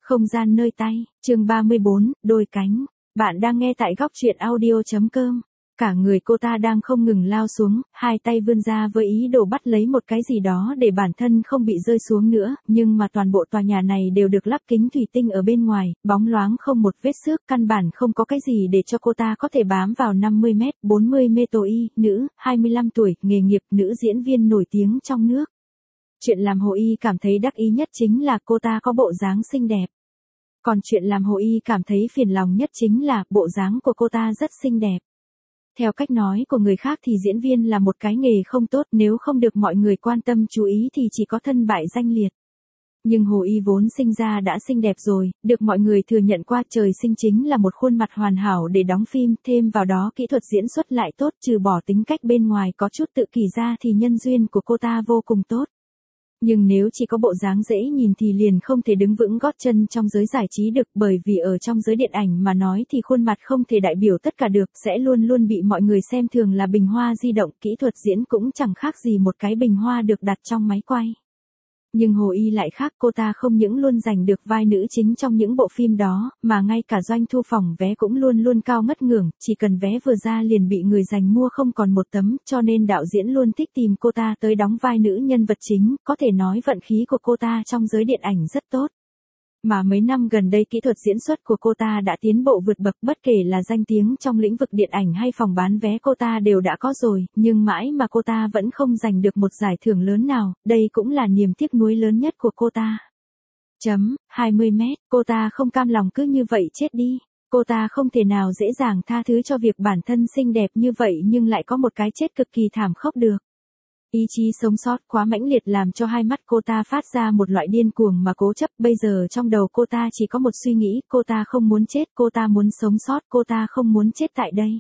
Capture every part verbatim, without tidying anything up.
Không gian nơi tay, chương ba mươi bốn, đôi cánh. Bạn đang nghe tại góc truyện audio.com. Cả người cô ta đang không ngừng lao xuống, hai tay vươn ra với ý đồ bắt lấy một cái gì đó để bản thân không bị rơi xuống nữa, nhưng mà toàn bộ tòa nhà này đều được lắp kính thủy tinh ở bên ngoài, bóng loáng không một vết xước, căn bản không có cái gì để cho cô ta có thể bám vào. Năm mươi mét, bốn mươi mê tô y, nữ, hai mươi lăm tuổi, nghề nghiệp nữ diễn viên nổi tiếng trong nước. Chuyện làm Hồ Y cảm thấy đắc ý nhất chính là cô ta có bộ dáng xinh đẹp. Còn chuyện làm Hồ Y cảm thấy phiền lòng nhất chính là bộ dáng của cô ta rất xinh đẹp. Theo cách nói của người khác thì diễn viên là một cái nghề không tốt, nếu không được mọi người quan tâm chú ý thì chỉ có thân bại danh liệt. Nhưng Hồ Y vốn sinh ra đã xinh đẹp rồi, được mọi người thừa nhận qua trời sinh chính là một khuôn mặt hoàn hảo để đóng phim, thêm vào đó kỹ thuật diễn xuất lại tốt, trừ bỏ tính cách bên ngoài có chút tự kỷ ra thì nhân duyên của cô ta vô cùng tốt. Nhưng nếu chỉ có bộ dáng dễ nhìn thì liền không thể đứng vững gót chân trong giới giải trí được, bởi vì ở trong giới điện ảnh mà nói thì khuôn mặt không thể đại biểu tất cả được, sẽ luôn luôn bị mọi người xem thường là bình hoa di động, kỹ thuật diễn cũng chẳng khác gì một cái bình hoa được đặt trong máy quay. Nhưng Hồ Y lại khác, cô ta không những luôn giành được vai nữ chính trong những bộ phim đó, mà ngay cả doanh thu phòng vé cũng luôn luôn cao ngất ngưởng, chỉ cần vé vừa ra liền bị người giành mua không còn một tấm, cho nên đạo diễn luôn thích tìm cô ta tới đóng vai nữ nhân vật chính, có thể nói vận khí của cô ta trong giới điện ảnh rất tốt. Mà mấy năm gần đây kỹ thuật diễn xuất của cô ta đã tiến bộ vượt bậc, bất kể là danh tiếng trong lĩnh vực điện ảnh hay phòng bán vé cô ta đều đã có rồi, nhưng mãi mà cô ta vẫn không giành được một giải thưởng lớn nào, đây cũng là niềm tiếc nuối lớn nhất của cô ta. Chấm, hai mươi mét, cô ta không cam lòng cứ như vậy chết đi. Cô ta không thể nào dễ dàng tha thứ cho việc bản thân xinh đẹp như vậy nhưng lại có một cái chết cực kỳ thảm khốc được. Ý chí sống sót quá mãnh liệt làm cho hai mắt cô ta phát ra một loại điên cuồng mà cố chấp, bây giờ trong đầu cô ta chỉ có một suy nghĩ, cô ta không muốn chết, cô ta muốn sống sót, cô ta không muốn chết tại đây.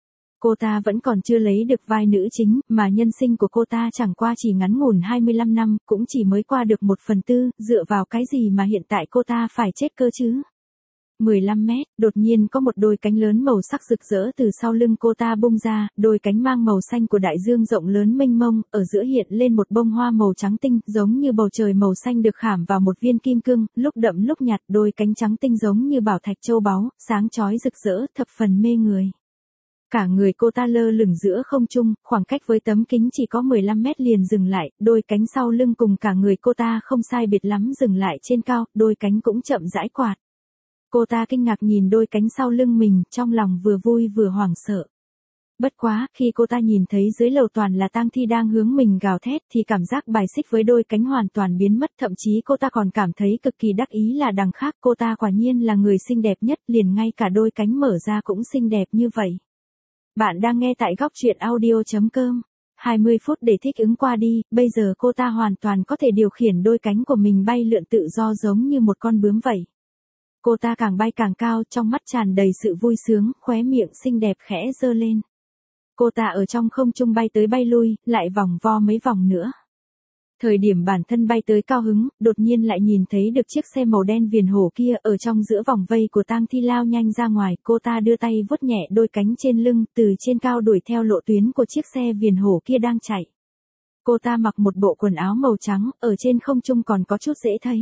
Cô ta vẫn còn chưa lấy được vai nữ chính, mà nhân sinh của cô ta chẳng qua chỉ ngắn ngủn hai mươi lăm năm, cũng chỉ mới qua được một phần tư, dựa vào cái gì mà hiện tại cô ta phải chết cơ chứ? mười lăm mét, đột nhiên có một đôi cánh lớn màu sắc rực rỡ từ sau lưng cô ta bung ra, đôi cánh mang màu xanh của đại dương rộng lớn mênh mông, ở giữa hiện lên một bông hoa màu trắng tinh, giống như bầu trời màu xanh được khảm vào một viên kim cương, lúc đậm lúc nhạt, đôi cánh trắng tinh giống như bảo thạch châu báu, sáng chói rực rỡ, thập phần mê người. Cả người cô ta lơ lửng giữa không trung, khoảng cách với tấm kính chỉ có mười lăm mét liền dừng lại, đôi cánh sau lưng cùng cả người cô ta không sai biệt lắm dừng lại trên cao, đôi cánh cũng chậm rãi quạt. Cô ta kinh ngạc nhìn đôi cánh sau lưng mình, trong lòng vừa vui vừa hoảng sợ. Bất quá, khi cô ta nhìn thấy dưới lầu toàn là tang thi đang hướng mình gào thét thì cảm giác bài xích với đôi cánh hoàn toàn biến mất, thậm chí cô ta còn cảm thấy cực kỳ đắc ý là đằng khác cô ta quả nhiên là người xinh đẹp nhất, liền ngay cả đôi cánh mở ra cũng xinh đẹp như vậy. Bạn đang nghe tại góc truyện audio.com. hai mươi phút để thích ứng qua đi, bây giờ cô ta hoàn toàn có thể điều khiển đôi cánh của mình bay lượn tự do giống như một con bướm vậy. Cô ta càng bay càng cao, trong mắt tràn đầy sự vui sướng, khóe miệng xinh đẹp khẽ giơ lên. Cô ta ở trong không trung bay tới bay lui, lại vòng vo mấy vòng nữa. Thời điểm bản thân bay tới cao hứng, đột nhiên lại nhìn thấy được chiếc xe màu đen viền hổ kia ở trong giữa vòng vây của tang thi lao nhanh ra ngoài. Cô ta đưa tay vuốt nhẹ đôi cánh trên lưng, từ trên cao đuổi theo lộ tuyến của chiếc xe viền hổ kia đang chạy. Cô ta mặc một bộ quần áo màu trắng, ở trên không trung còn có chút dễ thấy.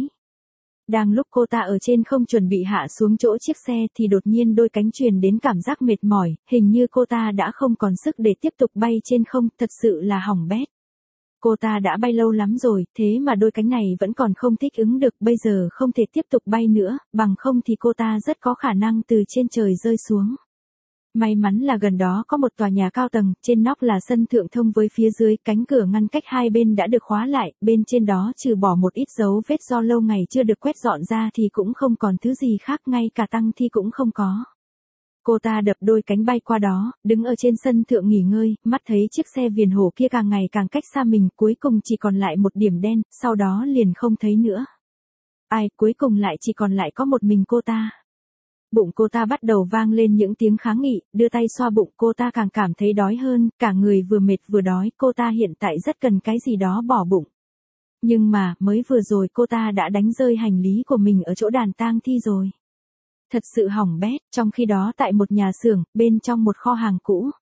Đang lúc cô ta ở trên không chuẩn bị hạ xuống chỗ chiếc xe thì đột nhiên đôi cánh truyền đến cảm giác mệt mỏi, hình như cô ta đã không còn sức để tiếp tục bay trên không, thật sự là hỏng bét. Cô ta đã bay lâu lắm rồi, thế mà đôi cánh này vẫn còn không thích ứng được, bây giờ không thể tiếp tục bay nữa, bằng không thì cô ta rất có khả năng từ trên trời rơi xuống. May mắn là gần đó có một tòa nhà cao tầng, trên nóc là sân thượng thông với phía dưới, cánh cửa ngăn cách hai bên đã được khóa lại, bên trên đó trừ bỏ một ít dấu vết do lâu ngày chưa được quét dọn ra thì cũng không còn thứ gì khác, ngay cả tang thi cũng không có. Cô ta đập đôi cánh bay qua đó, đứng ở trên sân thượng nghỉ ngơi, mắt thấy chiếc xe viền hổ kia càng ngày càng cách xa mình, cuối cùng chỉ còn lại một điểm đen, sau đó liền không thấy nữa. Ai, cuối cùng lại chỉ còn lại có một mình cô ta. Bụng cô ta bắt đầu vang lên những tiếng kháng nghị, đưa tay xoa bụng, cô ta càng cảm thấy đói hơn, cả người vừa mệt vừa đói, cô ta hiện tại rất cần cái gì đó bỏ bụng. Nhưng mà, mới vừa rồi cô ta đã đánh rơi hành lý của mình ở chỗ đàn tang thi rồi. Thật sự hỏng bét, trong khi đó tại một nhà xưởng, bên trong một kho hàng cũ.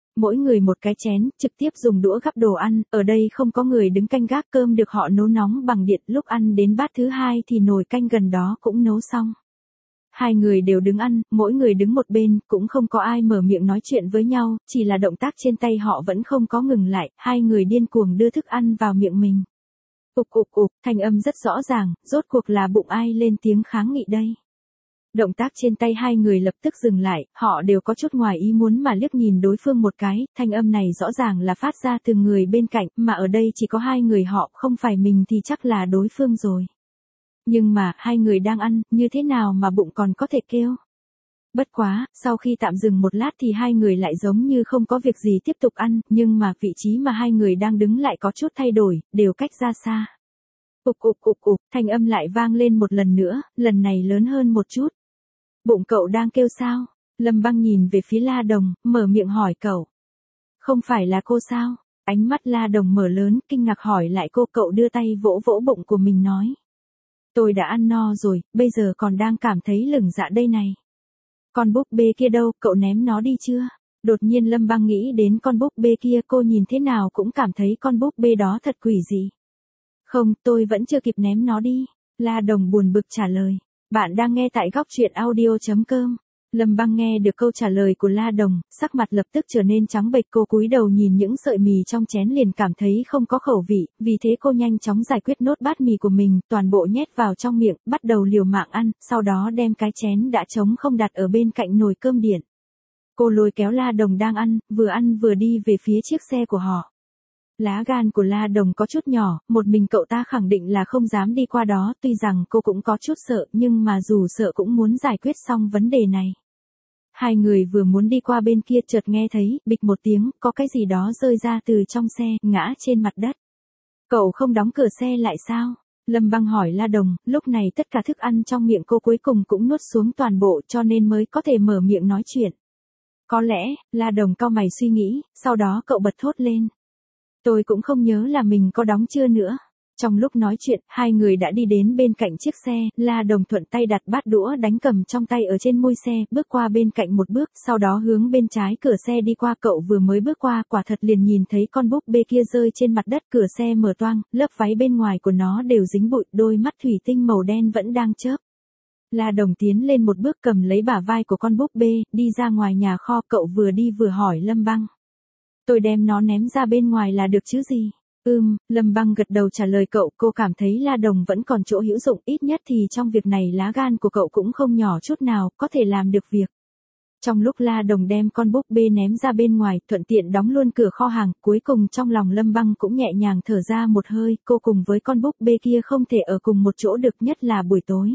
Mỗi người một cái chén, trực tiếp dùng đũa gắp đồ ăn, ở đây không có người đứng canh gác, cơm được họ nấu nóng bằng điện, lúc ăn đến bát thứ hai thì nồi canh gần đó cũng nấu xong. Hai người đều đứng ăn, mỗi người đứng một bên, cũng không có ai mở miệng nói chuyện với nhau, chỉ là động tác trên tay họ vẫn không có ngừng lại, hai người điên cuồng đưa thức ăn vào miệng mình. Ục ục ục, thanh âm rất rõ ràng, rốt cuộc là bụng ai lên tiếng kháng nghị đây. Động tác trên tay hai người lập tức dừng lại, họ đều có chút ngoài ý muốn mà liếc nhìn đối phương một cái, thanh âm này rõ ràng là phát ra từ người bên cạnh, mà ở đây chỉ có hai người họ, không phải mình thì chắc là đối phương rồi. Nhưng mà, hai người đang ăn, như thế nào mà bụng còn có thể kêu? Bất quá, sau khi tạm dừng một lát thì hai người lại giống như không có việc gì tiếp tục ăn, nhưng mà vị trí mà hai người đang đứng lại có chút thay đổi, đều cách ra xa. Ục ục ục ục, thanh âm lại vang lên một lần nữa, lần này lớn hơn một chút. Bụng cậu đang kêu sao? Lâm Băng nhìn về phía La Đồng, mở miệng hỏi cậu. Không phải là cô sao? Ánh mắt La Đồng mở lớn, kinh ngạc hỏi lại cô, cậu đưa tay vỗ vỗ bụng của mình nói. Tôi đã ăn no rồi, bây giờ còn đang cảm thấy lửng dạ đây này. Con búp bê kia đâu, cậu ném nó đi chưa? Đột nhiên Lâm Băng nghĩ đến con búp bê kia, cô nhìn thế nào cũng cảm thấy con búp bê đó thật quỷ dị. Không, tôi vẫn chưa kịp ném nó đi. La Đồng buồn bực trả lời. Bạn đang nghe tại góc truyện audio chấm com. Lâm Băng nghe được câu trả lời của La Đồng, sắc mặt lập tức trở nên trắng bệch, cô cúi đầu nhìn những sợi mì trong chén liền cảm thấy không có khẩu vị, vì thế cô nhanh chóng giải quyết nốt bát mì của mình, toàn bộ nhét vào trong miệng, bắt đầu liều mạng ăn, sau đó đem cái chén đã trống không đặt ở bên cạnh nồi cơm điện. Cô lôi kéo La Đồng đang ăn, vừa ăn vừa đi về phía chiếc xe của họ. Lá gan của La Đồng có chút nhỏ, một mình cậu ta khẳng định là không dám đi qua đó, tuy rằng cô cũng có chút sợ, nhưng mà dù sợ cũng muốn giải quyết xong vấn đề này. Hai người vừa muốn đi qua bên kia chợt nghe thấy, bịch một tiếng, có cái gì đó rơi ra từ trong xe, ngã trên mặt đất. Cậu không đóng cửa xe lại sao? Lâm Băng hỏi La Đồng, lúc này tất cả thức ăn trong miệng cô cuối cùng cũng nuốt xuống toàn bộ cho nên mới có thể mở miệng nói chuyện. Có lẽ, La Đồng cau mày suy nghĩ, sau đó cậu bật thốt lên. Tôi cũng không nhớ là mình có đóng chưa nữa. Trong lúc nói chuyện, hai người đã đi đến bên cạnh chiếc xe, La Đồng thuận tay đặt bát đũa đánh cầm trong tay ở trên mui xe, bước qua bên cạnh một bước, sau đó hướng bên trái cửa xe đi qua, cậu vừa mới bước qua, quả thật liền nhìn thấy con búp bê kia rơi trên mặt đất, cửa xe mở toang, lớp váy bên ngoài của nó đều dính bụi, đôi mắt thủy tinh màu đen vẫn đang chớp. La Đồng tiến lên một bước cầm lấy bả vai của con búp bê, đi ra ngoài nhà kho, cậu vừa đi vừa hỏi Lâm Băng. Tôi đem nó ném ra bên ngoài là được chứ gì? Ừm, Lâm Băng gật đầu trả lời cậu, cô cảm thấy La Đồng vẫn còn chỗ hữu dụng, ít nhất thì trong việc này lá gan của cậu cũng không nhỏ chút nào, có thể làm được việc. Trong lúc La Đồng đem con búp bê ném ra bên ngoài, thuận tiện đóng luôn cửa kho hàng, cuối cùng trong lòng Lâm Băng cũng nhẹ nhàng thở ra một hơi, cô cùng với con búp bê kia không thể ở cùng một chỗ được, nhất là buổi tối.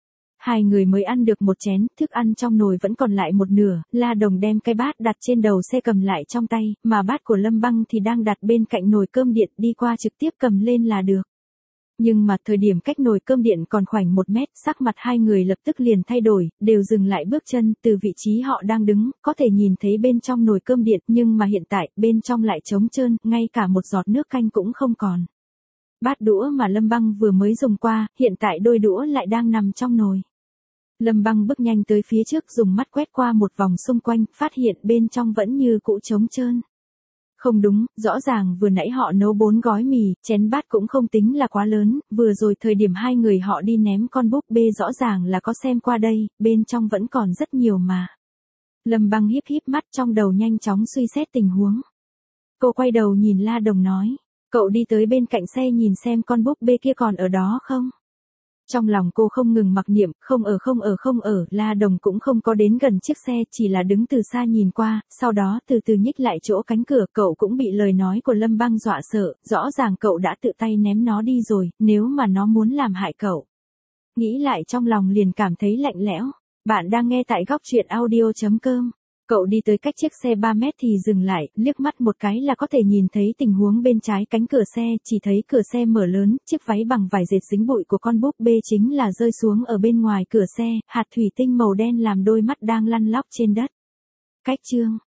Hai người mới ăn được một chén, thức ăn trong nồi vẫn còn lại một nửa, La Đồng đem cái bát đặt trên đầu xe cầm lại trong tay, mà bát của Lâm Băng thì đang đặt bên cạnh nồi cơm điện, đi qua trực tiếp cầm lên là được. Nhưng mà thời điểm cách nồi cơm điện còn khoảng một mét, sắc mặt hai người lập tức liền thay đổi, đều dừng lại bước chân, từ vị trí họ đang đứng, có thể nhìn thấy bên trong nồi cơm điện, nhưng mà hiện tại, bên trong lại trống trơn, ngay cả một giọt nước canh cũng không còn. Bát đũa mà Lâm Băng vừa mới dùng qua, hiện tại đôi đũa lại đang nằm trong nồi. Lâm Băng bước nhanh tới phía trước, dùng mắt quét qua một vòng xung quanh, phát hiện bên trong vẫn như cũ trống trơn. Không đúng, rõ ràng vừa nãy họ nấu bốn gói mì, chén bát cũng không tính là quá lớn, vừa rồi thời điểm hai người họ đi ném con búp bê rõ ràng là có xem qua đây, bên trong vẫn còn rất nhiều mà. Lâm Băng híp híp mắt, trong đầu nhanh chóng suy xét tình huống. Cô quay đầu nhìn La Đồng nói, cậu đi tới bên cạnh xe nhìn xem con búp bê kia còn ở đó không? Trong lòng cô không ngừng mặc niệm, không ở không ở không ở, La Đồng cũng không có đến gần chiếc xe, chỉ là đứng từ xa nhìn qua, sau đó từ từ nhích lại chỗ cánh cửa, cậu cũng bị lời nói của Lâm Băng dọa sợ, rõ ràng cậu đã tự tay ném nó đi rồi, nếu mà nó muốn làm hại cậu. Nghĩ lại trong lòng liền cảm thấy lạnh lẽo. Bạn đang nghe tại góc truyện audio chấm com. Cậu đi tới cách chiếc xe ba mét thì dừng lại, liếc mắt một cái là có thể nhìn thấy tình huống bên trái cánh cửa xe, chỉ thấy cửa xe mở lớn, chiếc váy bằng vải dệt dính bụi của con búp bê chính là rơi xuống ở bên ngoài cửa xe, hạt thủy tinh màu đen làm đôi mắt đang lăn lóc trên đất. Cách chương